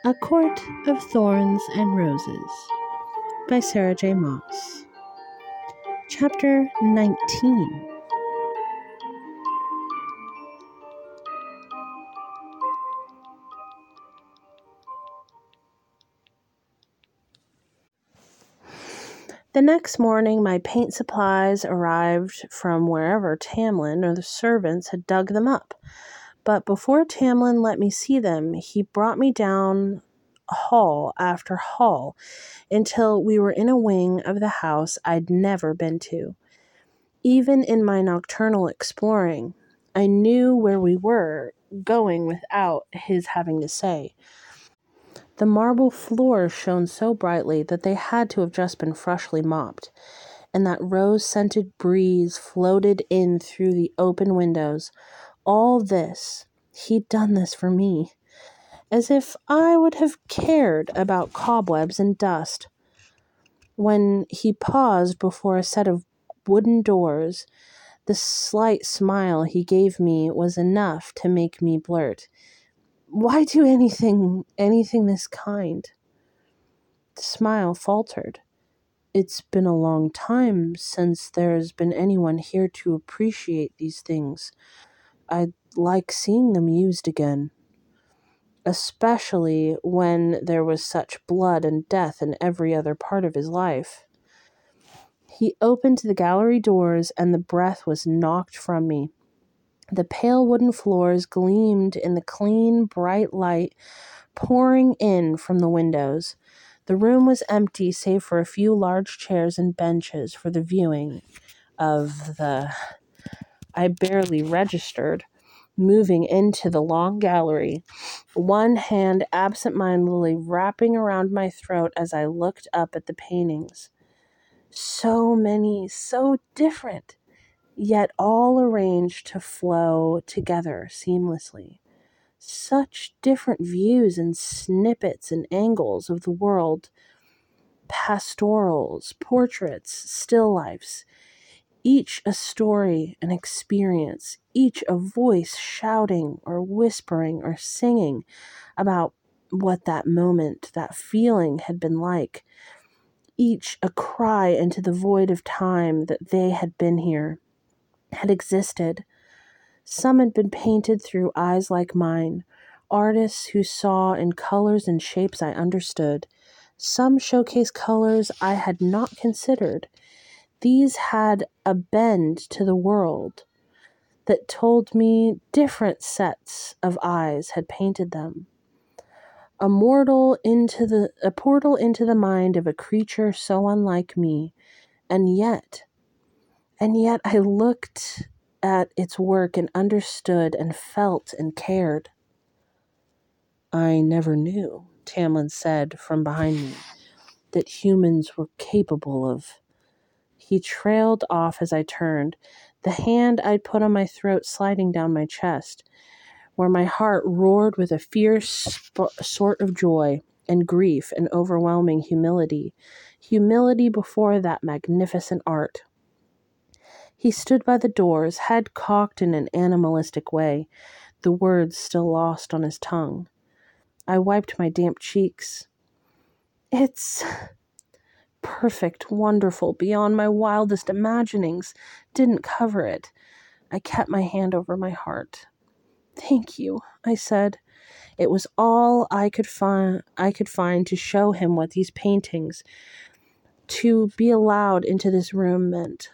A Court of Thorns and Roses by Sarah J. Maas. Chapter 19. The next morning, my paint supplies arrived from wherever Tamlin or the servants had dug them up. But before Tamlin let me see them, he brought me down hall after hall until we were in a wing of the house I'd never been to. Even in my nocturnal exploring, I knew where we were going without his having to say. The marble floors shone so brightly that they had to have just been freshly mopped, and that rose-scented breeze floated in through the open windows. All this, he'd done this for me, as if I would have cared about cobwebs and dust. When he paused before a set of wooden doors, the slight smile he gave me was enough to make me blurt, "Why do anything this kind?" The smile faltered. "It's been a long time since there's been anyone here to appreciate these things. I'd like seeing them used again, especially when there was such blood and death in every other part of his life." He opened the gallery doors, and the breath was knocked from me. The pale wooden floors gleamed in the clean, bright light pouring in from the windows. The room was empty save for a few large chairs and benches for the viewing of the... I barely registered, moving into the long gallery, one hand absent-mindedly wrapping around my throat as I looked up at the paintings. So many, so different, yet all arranged to flow together seamlessly. Such different views and snippets and angles of the world, pastorals, portraits, still lifes, each a story, an experience, each a voice shouting or whispering or singing about what that moment, that feeling had been like, each a cry into the void of time that they had been here, had existed. Some had been painted through eyes like mine, artists who saw in colors and shapes I understood. Some showcased colors I had not considered. These had a bend to the world that told me different sets of eyes had painted them. A portal into the mind of a creature so unlike me, and yet I looked at its work and understood and felt and cared. "I never knew," Tamlin said from behind me, "that humans were capable of..." He trailed off as I turned, the hand I'd put on my throat sliding down my chest, where my heart roared with a fierce sort of joy and grief and overwhelming humility before that magnificent art. He stood by the doors, head cocked in an animalistic way, the words still lost on his tongue. I wiped my damp cheeks. "It's perfect, wonderful, beyond my wildest imaginings. Didn't cover it." I kept my hand over my heart. "Thank you," I said. It was all I could find to show him what these paintings, to be allowed into this room, meant.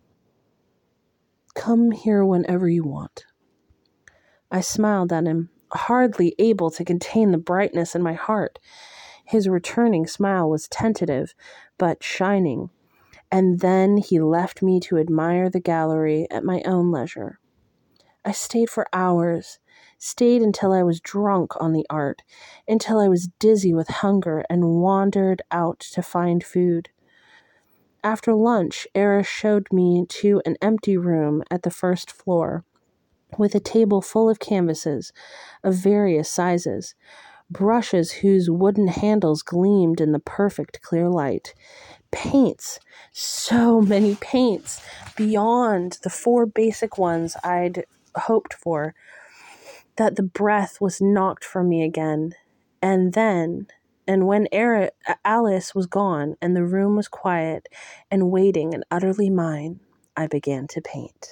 "Come here whenever you want." I smiled at him, hardly able to contain the brightness in my heart. His returning smile was tentative, but shining, and then he left me to admire the gallery at my own leisure. I stayed for hours, stayed until I was drunk on the art, until I was dizzy with hunger and wandered out to find food. After lunch, Eris showed me to an empty room at the first floor, with a table full of canvases of various sizes, brushes whose wooden handles gleamed in the perfect clear light, paints, so many paints, beyond the 4 basic ones I'd hoped for, that the breath was knocked from me again. And when Alice was gone and the room was quiet and waiting and utterly mine, I began to paint.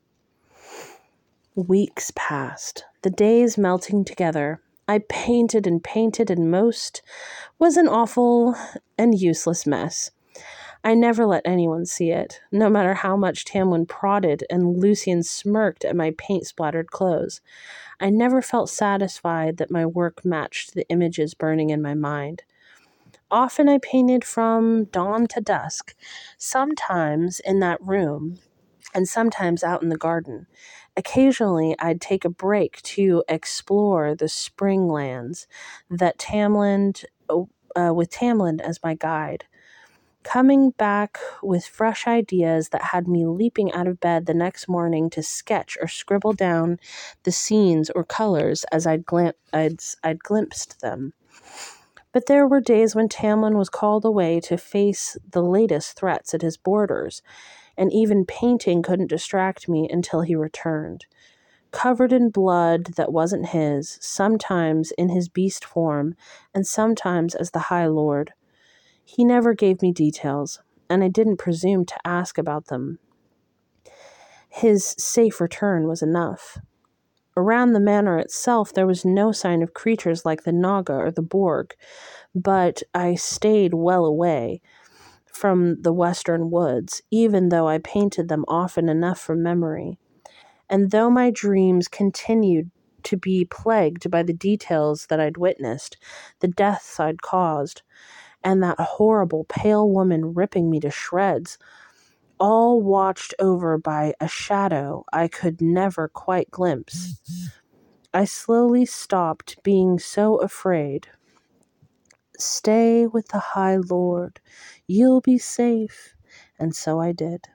Weeks passed, the days melting together. I painted and most was an awful and useless mess. I never let anyone see it, no matter how much Tamlin prodded and Lucian smirked at my paint-splattered clothes. I never felt satisfied that my work matched the images burning in my mind. Often I painted from dawn to dusk, sometimes in that room and sometimes out in the garden. Occasionally, I'd take a break to explore the spring lands that with Tamlin as my guide, coming back with fresh ideas that had me leaping out of bed the next morning to sketch or scribble down the scenes or colors as I'd glimpsed them. But there were days when Tamlin was called away to face the latest threats at his borders, and even painting couldn't distract me until he returned, covered in blood that wasn't his, sometimes in his beast form, and sometimes as the High Lord. He never gave me details, and I didn't presume to ask about them. His safe return was enough. Around the manor itself, there was no sign of creatures like the Naga or the Borg, but I stayed well away from the western woods, even though I painted them often enough from memory. And though my dreams continued to be plagued by the details that I'd witnessed, the deaths I'd caused, and that horrible pale woman ripping me to shreds, all watched over by a shadow I could never quite glimpse, I slowly stopped being so afraid. Stay with the High Lord. You'll be safe. And so I did.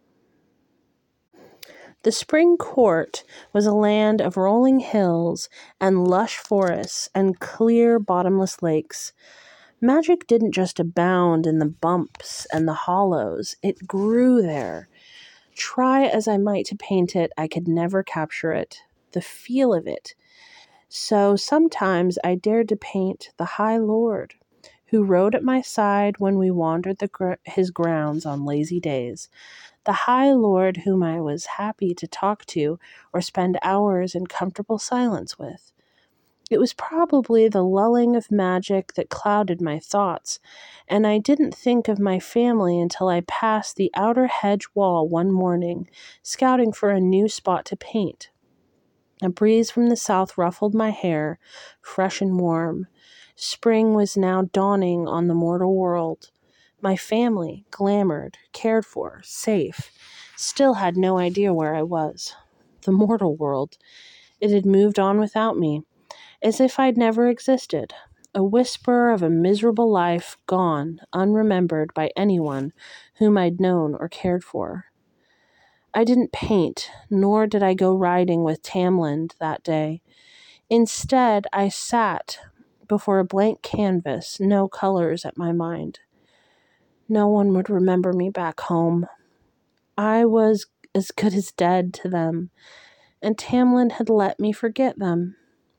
The Spring Court was a land of rolling hills and lush forests and clear, bottomless lakes. Magic didn't just abound in the bumps and the hollows. It grew there. Try as I might to paint it, I could never capture it, the feel of it. So sometimes I dared to paint the High Lord, who rode at my side when we wandered his grounds on lazy days, the High Lord whom I was happy to talk to or spend hours in comfortable silence with. It was probably the lulling of magic that clouded my thoughts, and I didn't think of my family until I passed the outer hedge wall one morning, scouting for a new spot to paint. A breeze from the south ruffled my hair, fresh and warm. Spring was now dawning on the mortal world. My family, glamored, cared for, safe, still had no idea where I was. The mortal world. It had moved on without me, as if I'd never existed. A whisper of a miserable life gone, unremembered by anyone whom I'd known or cared for. I didn't paint, nor did I go riding with Tamlin that day. Instead, I sat before a blank canvas, no colors at my mind. No one would remember me back home. I was as good as dead to them, and Tamlin had let me forget them.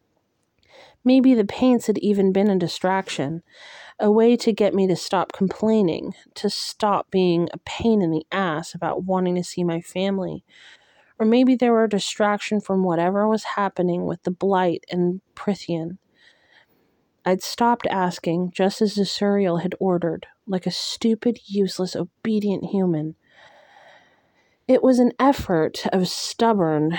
Maybe the paints had even been a distraction, a way to get me to stop complaining, to stop being a pain in the ass about wanting to see my family. Or maybe they were a distraction from whatever was happening with the Blight and Prythian. I'd stopped asking, just as Zuriel had ordered, like a stupid, useless, obedient human. It was an effort of stubborn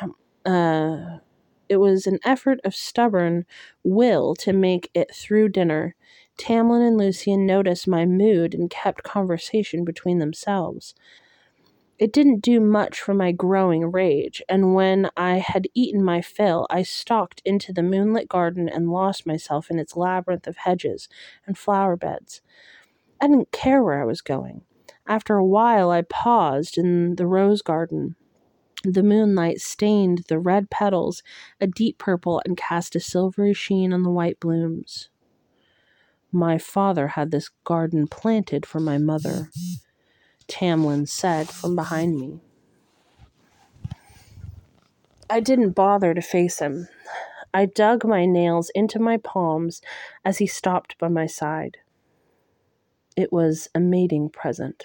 will to make it through dinner. Tamlin and Lucian noticed my mood and kept conversation between themselves. It didn't do much for my growing rage, and when I had eaten my fill, I stalked into the moonlit garden and lost myself in its labyrinth of hedges and flower beds. I didn't care where I was going. After a while, I paused in the rose garden. The moonlight stained the red petals a deep purple and cast a silvery sheen on the white blooms. My father had this garden planted for my mother, Tamlin said from behind me. I didn't bother to face him. I dug my nails into my palms as he stopped by my side. It was a mating present.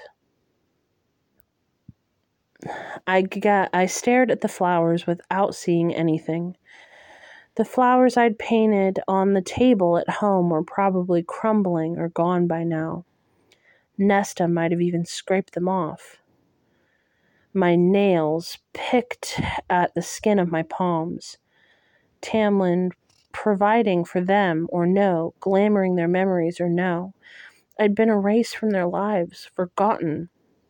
I stared at the flowers without seeing anything. The flowers I'd painted on the table at home were probably crumbling or gone by now. Nesta might have even scraped them off. My nails picked at the skin of my palms. Tamlin providing for them or no, glamoring their memories or no. I'd been erased from their lives, forgotten.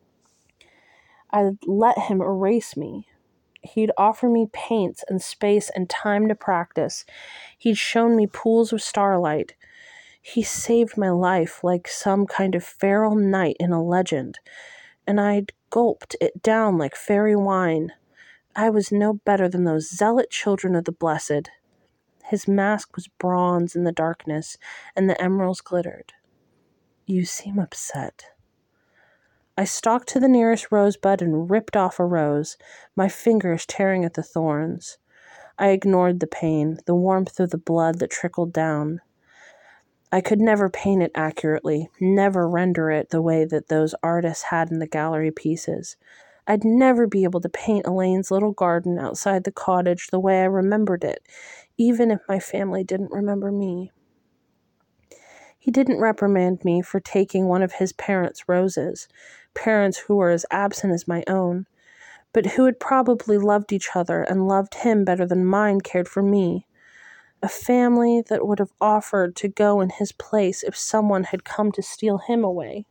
I'd let him erase me. He'd offer me paints and space and time to practice. He'd shown me pools of starlight. He saved my life like some kind of feral knight in a legend, and I'd gulped it down like fairy wine. I was no better than those zealot children of the blessed. His mask was bronze in the darkness, and the emeralds glittered. You seem upset. I stalked to the nearest rosebud and ripped off a rose, my fingers tearing at the thorns. I ignored the pain, the warmth of the blood that trickled down. I could never paint it accurately, never render it the way that those artists had in the gallery pieces. I'd never be able to paint Elaine's little garden outside the cottage the way I remembered it, even if my family didn't remember me. He didn't reprimand me for taking one of his parents' roses, parents who were as absent as my own, but who had probably loved each other and loved him better than mine cared for me. A family that would have offered to go in his place if someone had come to steal him away.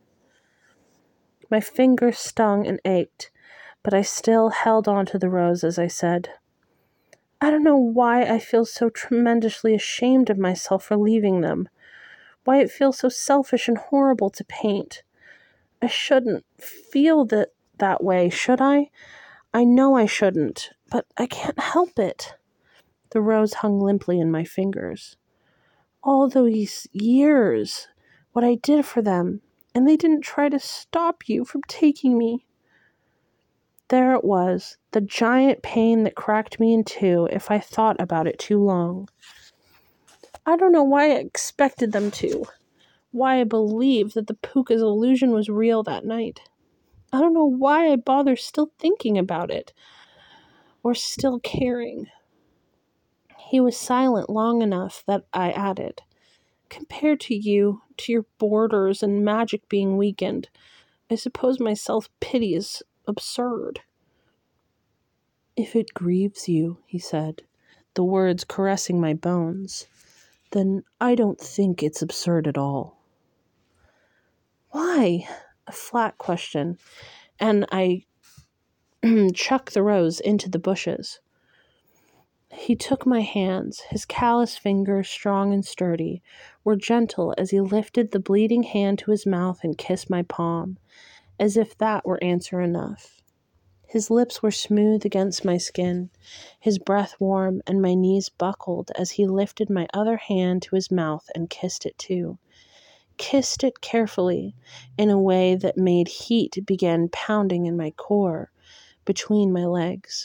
My fingers stung and ached, but I still held on to the rose as I said, I don't know why I feel so tremendously ashamed of myself for leaving them, why it feels so selfish and horrible to paint. I shouldn't feel that way, should I? I know I shouldn't, but I can't help it. The rose hung limply in my fingers. All those years, what I did for them, and they didn't try to stop you from taking me. There it was, the giant pain that cracked me in two if I thought about it too long. I don't know why I expected them to, why I believed that the Puka's illusion was real that night. I don't know why I bother still thinking about it, or still caring. He was silent long enough that I added, compared to you, to your borders and magic being weakened, I suppose my self-pity is absurd. If it grieves you, he said, the words caressing my bones, then I don't think it's absurd at all. Why? A flat question, and I chucked the rose into the bushes. He took my hands. His callous fingers, strong and sturdy, were gentle as he lifted the bleeding hand to his mouth and kissed my palm, as if that were answer enough. His lips were smooth against my skin, his breath warm, and my knees buckled as he lifted my other hand to his mouth and kissed it too. Kissed it carefully, in a way that made heat begin pounding in my core, between my legs.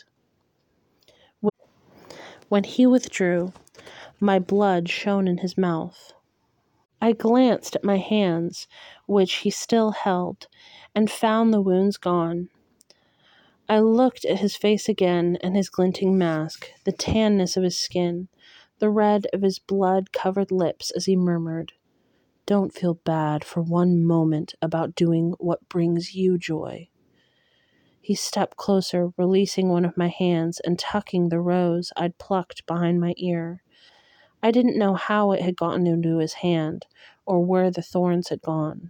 When he withdrew, my blood shone in his mouth. I glanced at my hands, which he still held, and found the wounds gone. I looked at his face again and his glinting mask, the tanness of his skin, the red of his blood-covered lips as he murmured, Don't feel bad for one moment about doing what brings you joy. He stepped closer, releasing one of my hands and tucking the rose I'd plucked behind my ear. I didn't know how it had gotten into his hand, or where the thorns had gone.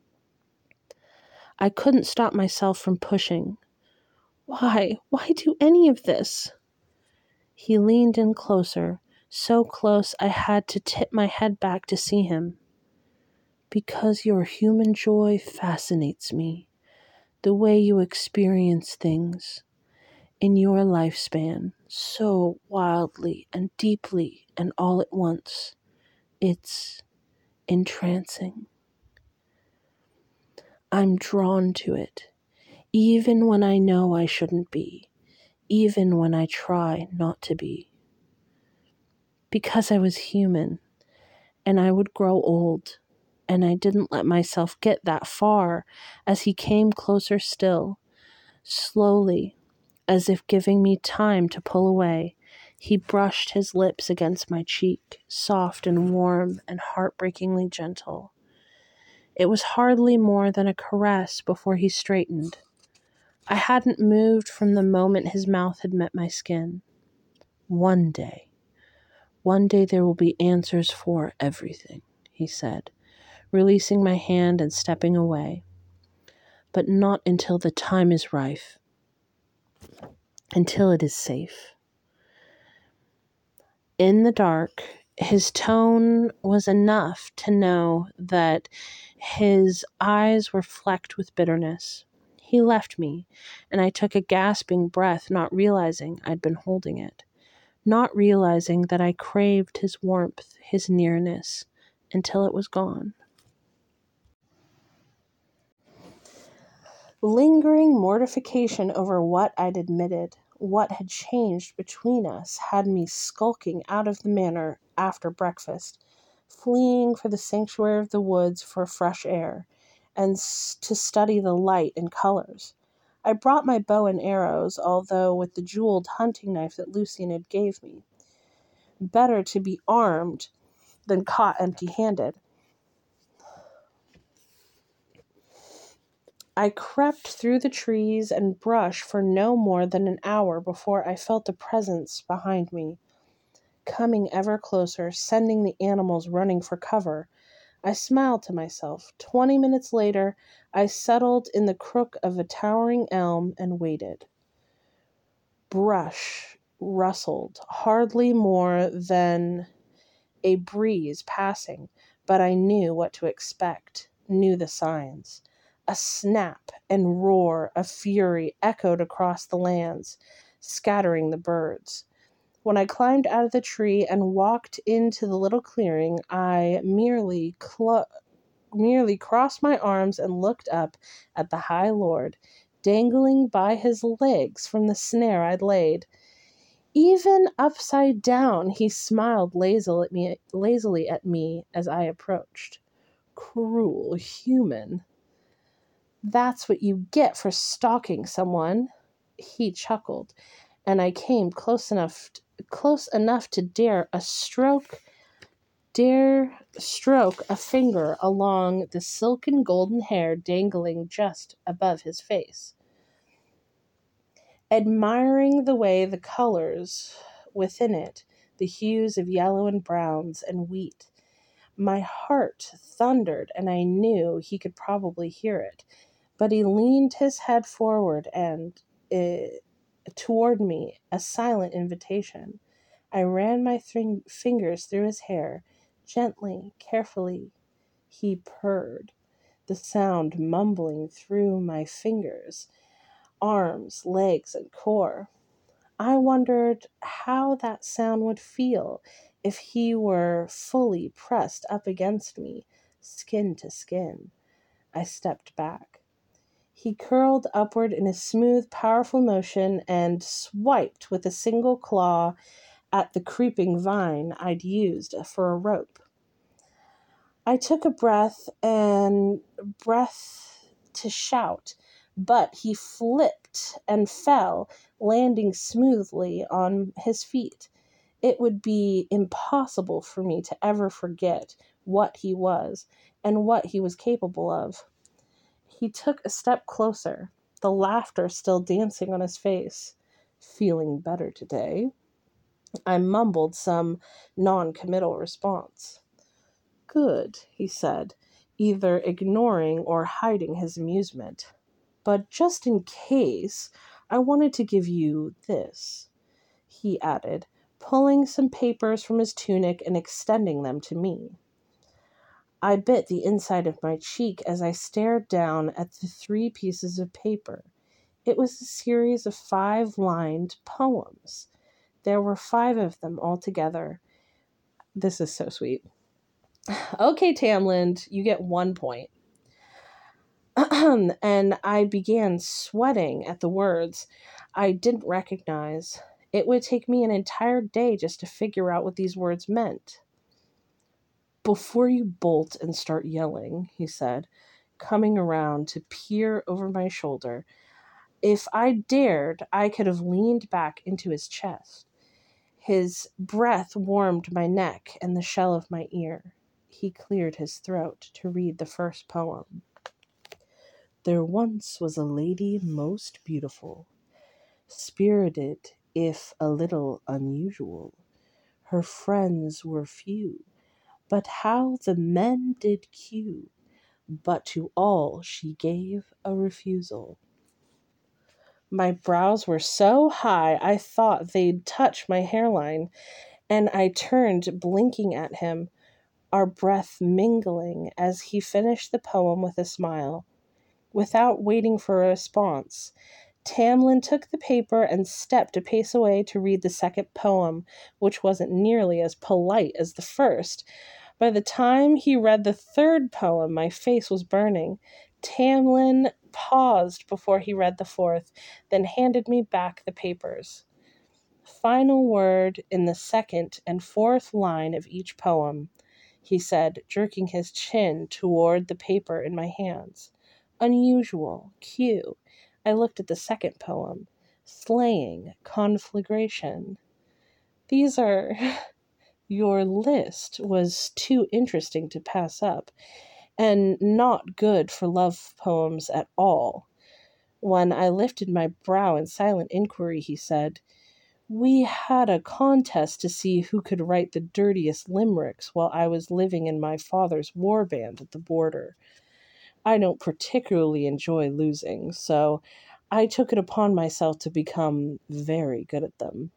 I couldn't stop myself from pushing. Why do any of this? He leaned in closer, so close I had to tip my head back to see him. Because your human joy fascinates me. The way you experience things in your lifespan so wildly and deeply and all at once. It's entrancing. I'm drawn to it, even when I know I shouldn't be, even when I try not to be. because I was human and I would grow old, and I didn't let myself get that far as he came closer still, slowly, as if giving me time to pull away. He brushed his lips against my cheek, soft and warm and heartbreakingly gentle. It was hardly more than a caress before he straightened. I hadn't moved from the moment his mouth had met my skin. One day there will be answers for everything, he said, releasing my hand and stepping away. But not until the time is ripe, until it is safe. In the dark, his tone was enough to know that his eyes were flecked with bitterness. He left me, and I took a gasping breath, not realizing I'd been holding it, not realizing that I craved his warmth, his nearness, until it was gone. Lingering mortification over what I'd admitted, what had changed between us, had me skulking out of the manor after breakfast, fleeing for the sanctuary of the woods for fresh air, and to study the light and colors. I brought my bow and arrows, although with the jeweled hunting knife that Lucian had gave me. Better to be armed than caught empty-handed. I crept through the trees and brush for no more than an hour before I felt a presence behind me, coming ever closer, sending the animals running for cover. I smiled to myself. 20 minutes later, I settled in the crook of a towering elm and waited. Brush rustled, hardly more than a breeze passing, but I knew what to expect, knew the signs. A snap and roar of fury echoed across the lands, scattering the birds. When I climbed out of the tree and walked into the little clearing, I merely crossed my arms and looked up at the High Lord, dangling by his legs from the snare I'd laid. Even upside down, he smiled lazily at me as I approached. Cruel human. That's what you get for stalking someone. He chuckled, and I came close enough to dare stroke a finger along the silken golden hair dangling just above his face, admiring the way the colors within it, the hues of yellow and browns and wheat. My heart thundered, and I knew he could probably hear it, but he leaned his head forward and toward me, a silent invitation. I ran my fingers through his hair, gently, carefully. He purred, the sound mumbling through my fingers, arms, legs, and core. I wondered how that sound would feel if he were fully pressed up against me, skin to skin. I stepped back. He curled upward in a smooth, powerful motion and swiped with a single claw at the creeping vine I'd used for a rope. I took a breath to shout, but he flipped and fell, landing smoothly on his feet. It would be impossible for me to ever forget what he was and what he was capable of. He took a step closer, the laughter still dancing on his face. Feeling better today? I mumbled some non-committal response. Good, he said, either ignoring or hiding his amusement. But just in case, I wanted to give you this, he added, pulling some papers from his tunic and extending them to me. I bit the inside of my cheek as I stared down at the 3 pieces of paper. It was a series of 5-lined poems. There were 5 of them altogether. This is so sweet. Okay, Tamland, you get 1 point. And I began sweating at the words I didn't recognize. It would take me an entire day just to figure out what these words meant. Before you bolt and start yelling, he said, coming around to peer over my shoulder. If I dared, I could have leaned back into his chest. His breath warmed my neck and the shell of my ear. He cleared his throat to read the first poem. There once was a lady most beautiful, spirited, if a little unusual. Her friends were few, but how the men did cue! But to all she gave a refusal. My brows were so high I thought they'd touch my hairline, and I turned blinking at him, our breath mingling as he finished the poem with a smile. Without waiting for a response, Tamlin took the paper and stepped a pace away to read the second poem, which wasn't nearly as polite as the first. By the time he read the third poem, my face was burning. Tamlin paused before he read the fourth, then handed me back the papers. Final word in the second and fourth line of each poem, he said, jerking his chin toward the paper in my hands. Unusual. Q. I looked at the second poem. Slaying. Conflagration. These are... Your list was too interesting to pass up, and not good for love poems at all. When I lifted my brow in silent inquiry, he said, We had a contest to see who could write the dirtiest limericks while I was living in my father's war band at the border. I don't particularly enjoy losing, so I took it upon myself to become very good at them.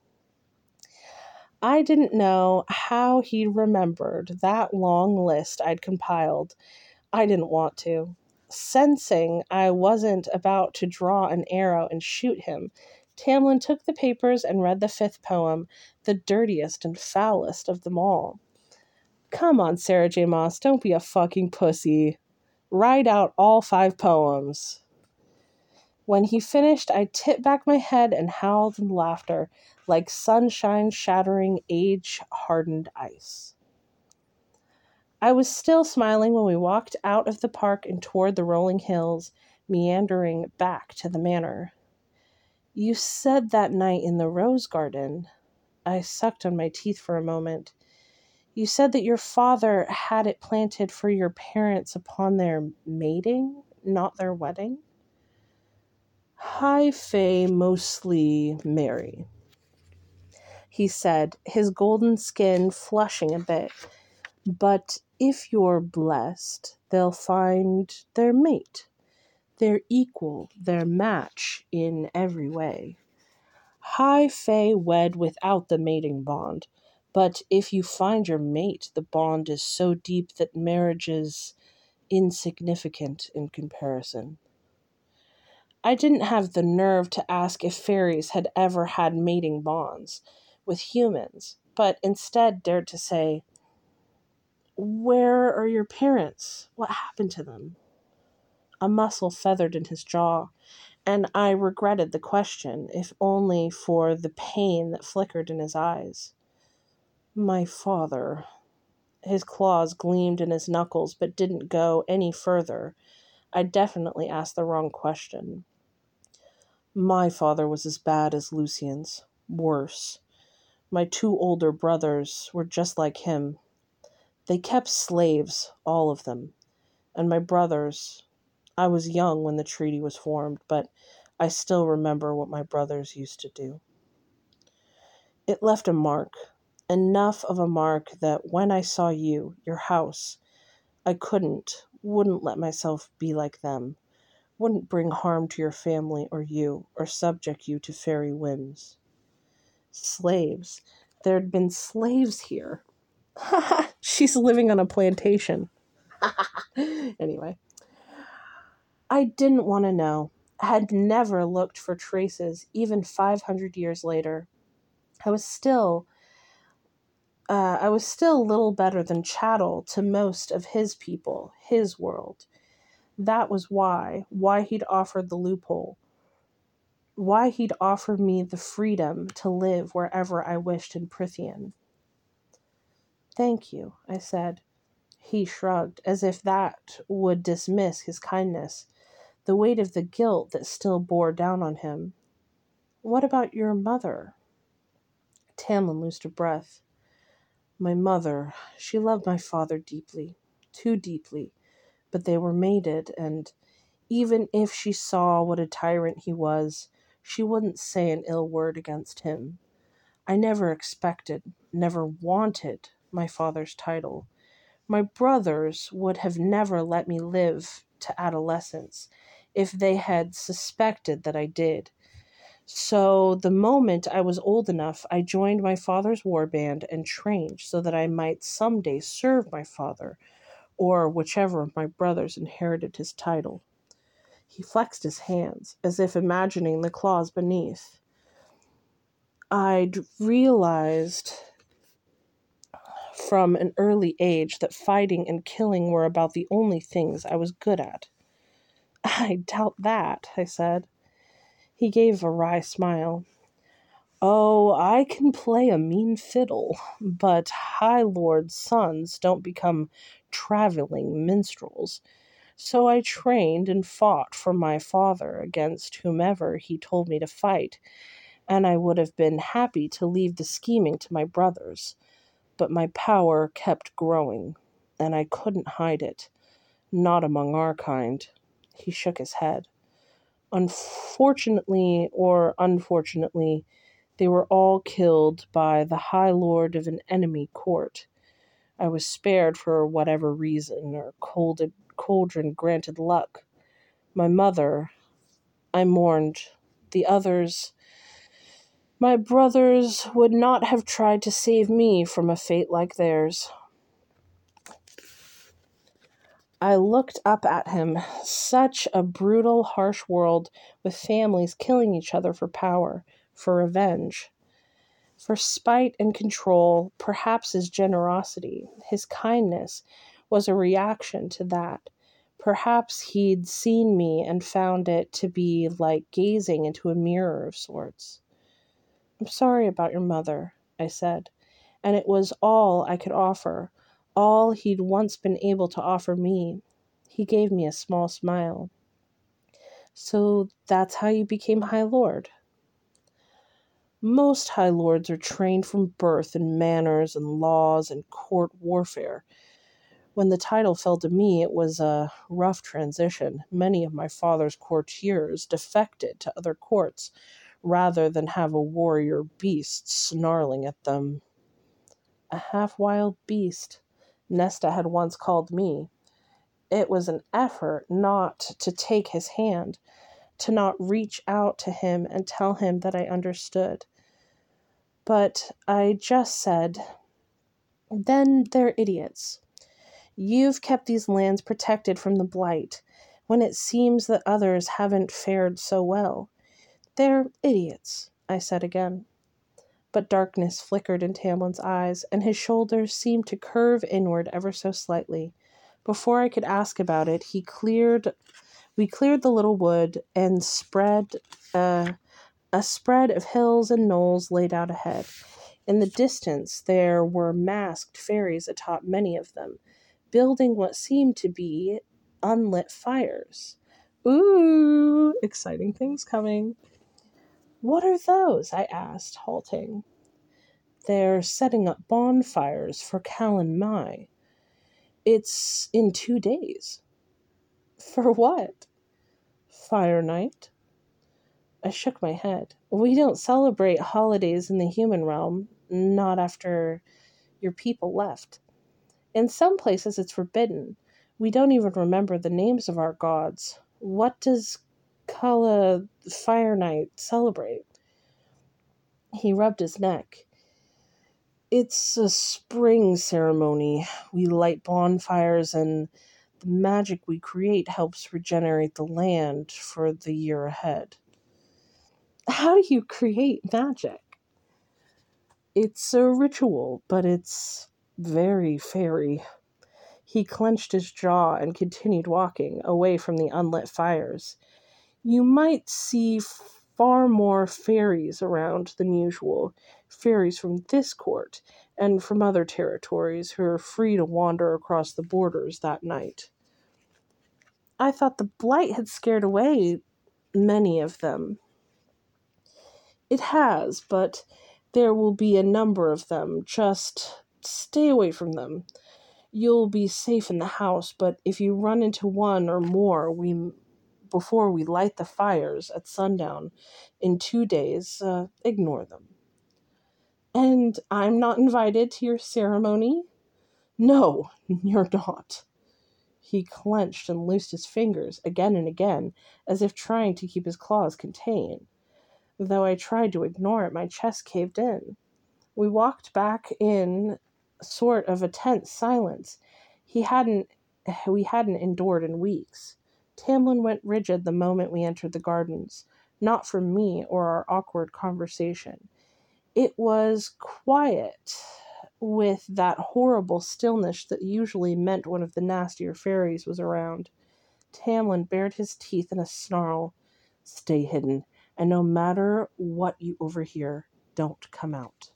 I didn't know how he remembered that long list I'd compiled. I didn't want to. Sensing I wasn't about to draw an arrow and shoot him, Tamlin took the papers and read the fifth poem, the dirtiest and foulest of them all. Come on, Sarah J. Maas, don't be a fucking pussy. Write out all 5 poems. When he finished, I tipped back my head and howled in laughter, like sunshine shattering age-hardened ice. I was still smiling when we walked out of the park and toward the rolling hills, meandering back to the manor. You said that night in the rose garden. I sucked on my teeth for a moment. You said that your father had it planted for your parents upon their mating, not their wedding? High fae mostly marry, he said, his golden skin flushing a bit. But if you're blessed, they'll find their mate, their equal, their match in every way. High fae wed without the mating bond, but if you find your mate, the bond is so deep that marriage is insignificant in comparison. I didn't have the nerve to ask if fairies had ever had mating bonds with humans, but instead dared to say, Where are your parents? What happened to them? A muscle feathered in his jaw, and I regretted the question, if only for the pain that flickered in his eyes. My father. His claws gleamed in his knuckles, but didn't go any further. I definitely asked the wrong question. My father was as bad as Lucien's. Worse. My 2 older brothers were just like him. They kept slaves, all of them. And my brothers, I was young when the treaty was formed, but I still remember what my brothers used to do. It left a mark, enough of a mark that when I saw you, your house, I wouldn't let myself be like them, wouldn't bring harm to your family or you, or subject you to fairy whims. Slaves. There'd been slaves here. She's living on a plantation. Anyway. I didn't want to know. Had never looked for traces, even 500 years later. I was still little better than chattel to most of his people, his world. That was why he'd offered the loophole. why he'd offer me the freedom to live wherever I wished in Prythian. Thank you, I said. He shrugged, as if that would dismiss his kindness, the weight of the guilt that still bore down on him. What about your mother? Tamlin loosed a breath. My mother, she loved my father deeply, too deeply, but they were mated, and even if she saw what a tyrant he was, she wouldn't say an ill word against him. I never expected, never wanted my father's title. My brothers would have never let me live to adolescence if they had suspected that I did. So the moment I was old enough, I joined my father's war band and trained so that I might someday serve my father, or whichever of my brothers inherited his title. He flexed his hands, as if imagining the claws beneath. I'd realized from an early age that fighting and killing were about the only things I was good at. I doubt that, I said. He gave a wry smile. Oh, I can play a mean fiddle, but High Lord's sons don't become traveling minstrels. So I trained and fought for my father against whomever he told me to fight, and I would have been happy to leave the scheming to my brothers. But my power kept growing, and I couldn't hide it. Not among our kind. He shook his head. Unfortunately, or unfortunately, they were all killed by the High Lord of an enemy court. I was spared for whatever reason, or Cauldron granted luck. My mother, I mourned. The others, my brothers, would not have tried to save me from a fate like theirs. I looked up at him. Such a brutal, harsh world, with families killing each other for power, for revenge. For spite and control, perhaps his generosity, his kindness, was a reaction to that. Perhaps he'd seen me and found it to be like gazing into a mirror of sorts. I'm sorry about your mother, I said, and it was all I could offer, all he'd once been able to offer me. He gave me a small smile. So that's how you became High Lord? Most High Lords are trained from birth in manners and laws and court warfare. When the title fell to me, it was a rough transition. Many of my father's courtiers defected to other courts rather than have a warrior beast snarling at them. A half-wild beast, Nesta had once called me. It was an effort not to take his hand, to not reach out to him and tell him that I understood. But I just said, then they're idiots. You've kept these lands protected from the blight, when it seems that others haven't fared so well. They're idiots, I said again. But darkness flickered in Tamlin's eyes, and his shoulders seemed to curve inward ever so slightly. Before I could ask about it, we cleared the little wood and a spread of hills and knolls laid out ahead. In the distance, there were masked fairies atop many of them, building what seemed to be unlit fires. Ooh, exciting things coming. What are those? I asked, halting. They're setting up bonfires for Callan Mai. It's in 2 days. For what? Fire night? I shook my head. We don't celebrate holidays in the human realm, not after your people left. In some places it's forbidden. We don't even remember the names of our gods. What does Kala Fire Night celebrate? He rubbed his neck. It's a spring ceremony. We light bonfires, and the magic we create helps regenerate the land for the year ahead. How do you create magic? It's a ritual, but it's very fairy. He clenched his jaw and continued walking away from the unlit fires. You might see far more fairies around than usual, fairies from this court and from other territories who are free to wander across the borders that night. I thought the blight had scared away many of them. It has, but there will be a number of them. Just stay away from them. You'll be safe in the house, but if you run into one or more, before we light the fires at sundown in 2 days, ignore them. And I'm not invited to your ceremony? No, you're not. He clenched and loosed his fingers again and again, as if trying to keep his claws contained. Though I tried to ignore it, my chest caved in. We walked back in sort of a tense silence we hadn't endured in weeks. Tamlin went rigid the moment we entered the gardens, not from me or our awkward conversation. It was quiet, with that horrible stillness that usually meant one of the nastier fairies was around. Tamlin bared his teeth in a snarl. Stay hidden, and no matter what you overhear, don't come out.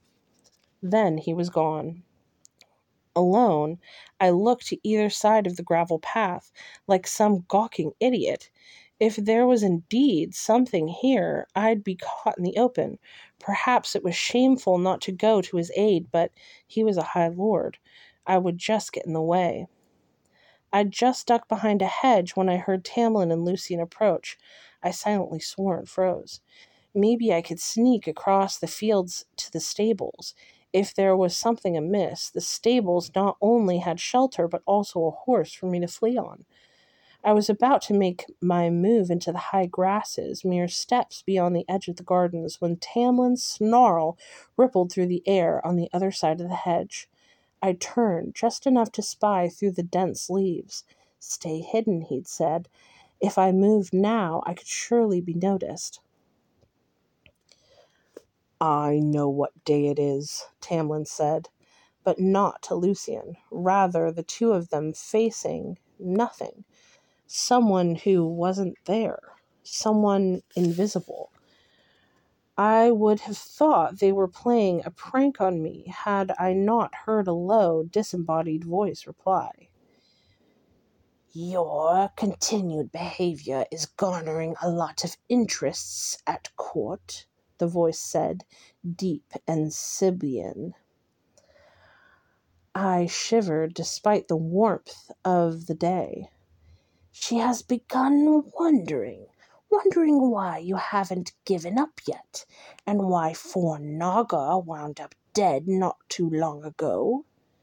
Then he was gone. Alone, I looked to either side of the gravel path, like some gawking idiot. If there was indeed something here, I'd be caught in the open. Perhaps it was shameful not to go to his aid, but he was a high lord. I would just get in the way. I'd just ducked behind a hedge when I heard Tamlin and Lucian approach. I silently swore and froze. Maybe I could sneak across the fields to the stables. If there was something amiss, the stables not only had shelter, but also a horse for me to flee on. I was about to make my move into the high grasses, mere steps beyond the edge of the gardens, when Tamlin's snarl rippled through the air on the other side of the hedge. I turned, just enough to spy through the dense leaves. Stay hidden, he'd said. If I moved now, I could surely be noticed. I know what day it is, Tamlin said, but not to Lucian. Rather, the two of them facing nothing. Someone who wasn't there. Someone invisible. I would have thought they were playing a prank on me had I not heard a low, disembodied voice reply. Your continued behavior is garnering a lot of interests at court, the voice said, deep and Sibian. I shivered despite the warmth of the day. She has begun wondering why you haven't given up yet, and why Forn Naga wound up dead not too long ago.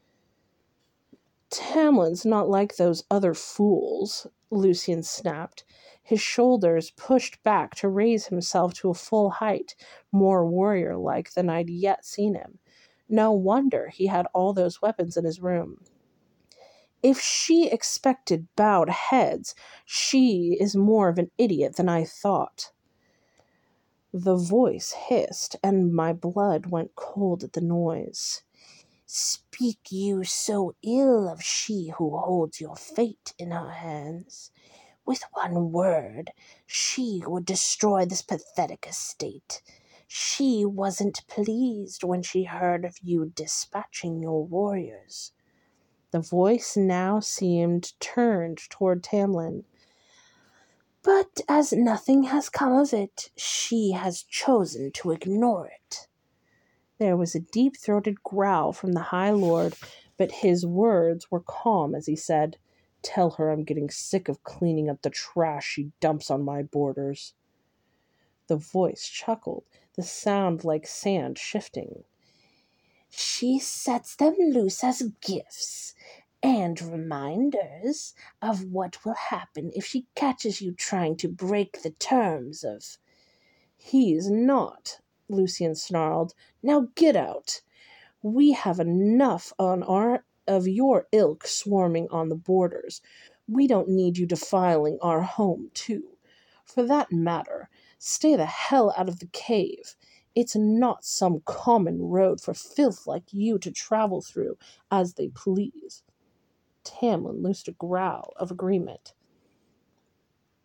Tamlin's not like those other fools, Lucian snapped, his shoulders pushed back to raise himself to a full height, more warrior-like than I'd yet seen him. No wonder he had all those weapons in his room. If she expected bowed heads, she is more of an idiot than I thought. The voice hissed, and my blood went cold at the noise. Speak you so ill of she who holds your fate in her hands? With one word, she would destroy this pathetic estate. She wasn't pleased when she heard of you dispatching your warriors. The voice now seemed turned toward Tamlin. But as nothing has come of it, she has chosen to ignore it. There was a deep-throated growl from the High Lord, but his words were calm as he said, Tell her I'm getting sick of cleaning up the trash she dumps on my borders. The voice chuckled, the sound like sand shifting. She sets them loose as gifts and reminders of what will happen if she catches you trying to break the terms of... He's not, Lucian snarled. Now get out. We have enough of your ilk swarming on the borders. We don't need you defiling our home, too. For that matter, stay the hell out of the cave. It's not some common road for filth like you to travel through as they please. Tamlin loosed a growl of agreement.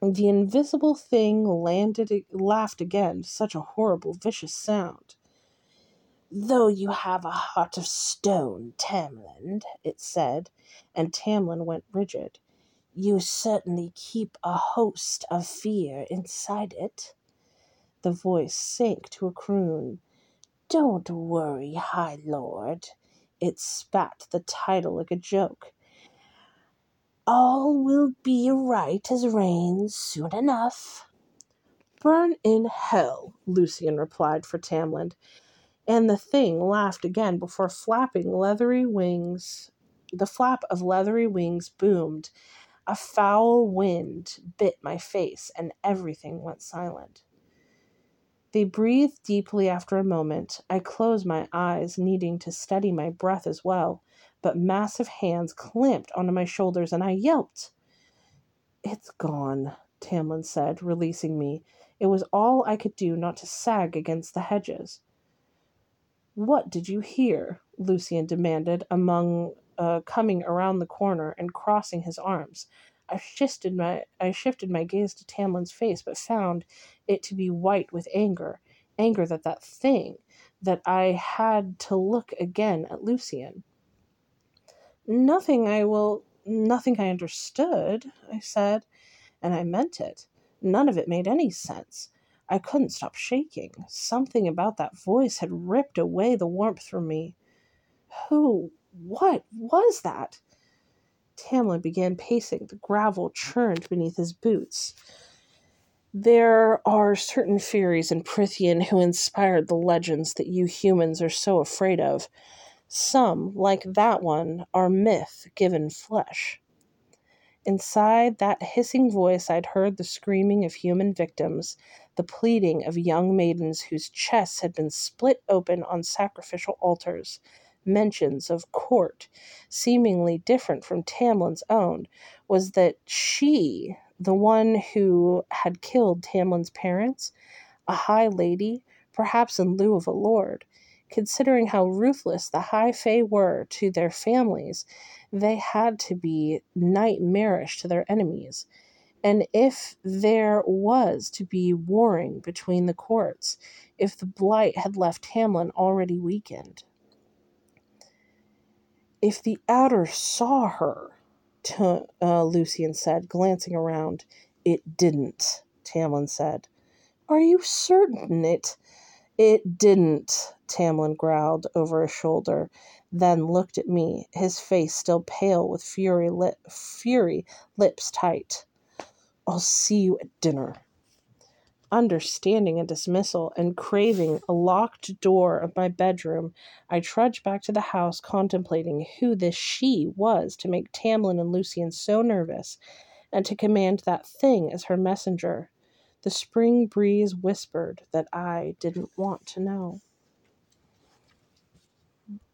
The invisible thing laughed again, such a horrible, vicious sound. "Though you have a heart of stone, Tamlin," it said, and Tamlin went rigid, "you certainly keep a host of fear inside it." The voice sank to a croon. "Don't worry, High Lord." It spat the title like a joke. "All will be right as rain soon enough." "Burn in hell," Lucian replied for Tamlin, and the thing laughed again before flapping leathery wings. The flap of leathery wings boomed. A foul wind bit my face, and everything went silent. They breathed deeply after a moment. I closed my eyes, needing to steady my breath as well, but massive hands clamped onto my shoulders, and I yelped. "It's gone," Tamlin said, releasing me. It was all I could do not to sag against the hedges. "What did you hear?" Lucian demanded, coming around the corner and crossing his arms. I shifted my gaze to Tamlin's face, but found it to be white with anger. Anger that thing, that I had to look again at Lucian. Nothing I understood," I said, and I meant it. None of it made any sense. I couldn't stop shaking. Something about that voice had ripped away the warmth from me. What was that? Tamlin began pacing. The gravel churned beneath his boots. "There are certain fairies in Prythian who inspired the legends that you humans are so afraid of. Some, like that one, are myth given flesh." Inside that hissing voice I'd heard the screaming of human victims, the pleading of young maidens whose chests had been split open on sacrificial altars, mentions of court, seemingly different from Tamlin's own. Was that she, the one who had killed Tamlin's parents, a high lady, perhaps in lieu of a lord? Considering how ruthless the High Fae were to their families, they had to be nightmarish to their enemies. And if there was to be warring between the courts, if the blight had left Tamlin already weakened. "If the Outer saw her," Lucian said, glancing around. "It didn't," Tamlin said. "Are you certain It didn't," Tamlin growled over his shoulder, then looked at me, his face still pale with fury, lips tight. "I'll see you at dinner." Understanding a dismissal and craving a locked door of my bedroom, I trudged back to the house, contemplating who this she was to make Tamlin and Lucian so nervous, and to command that thing as her messenger. The spring breeze whispered that I didn't want to know.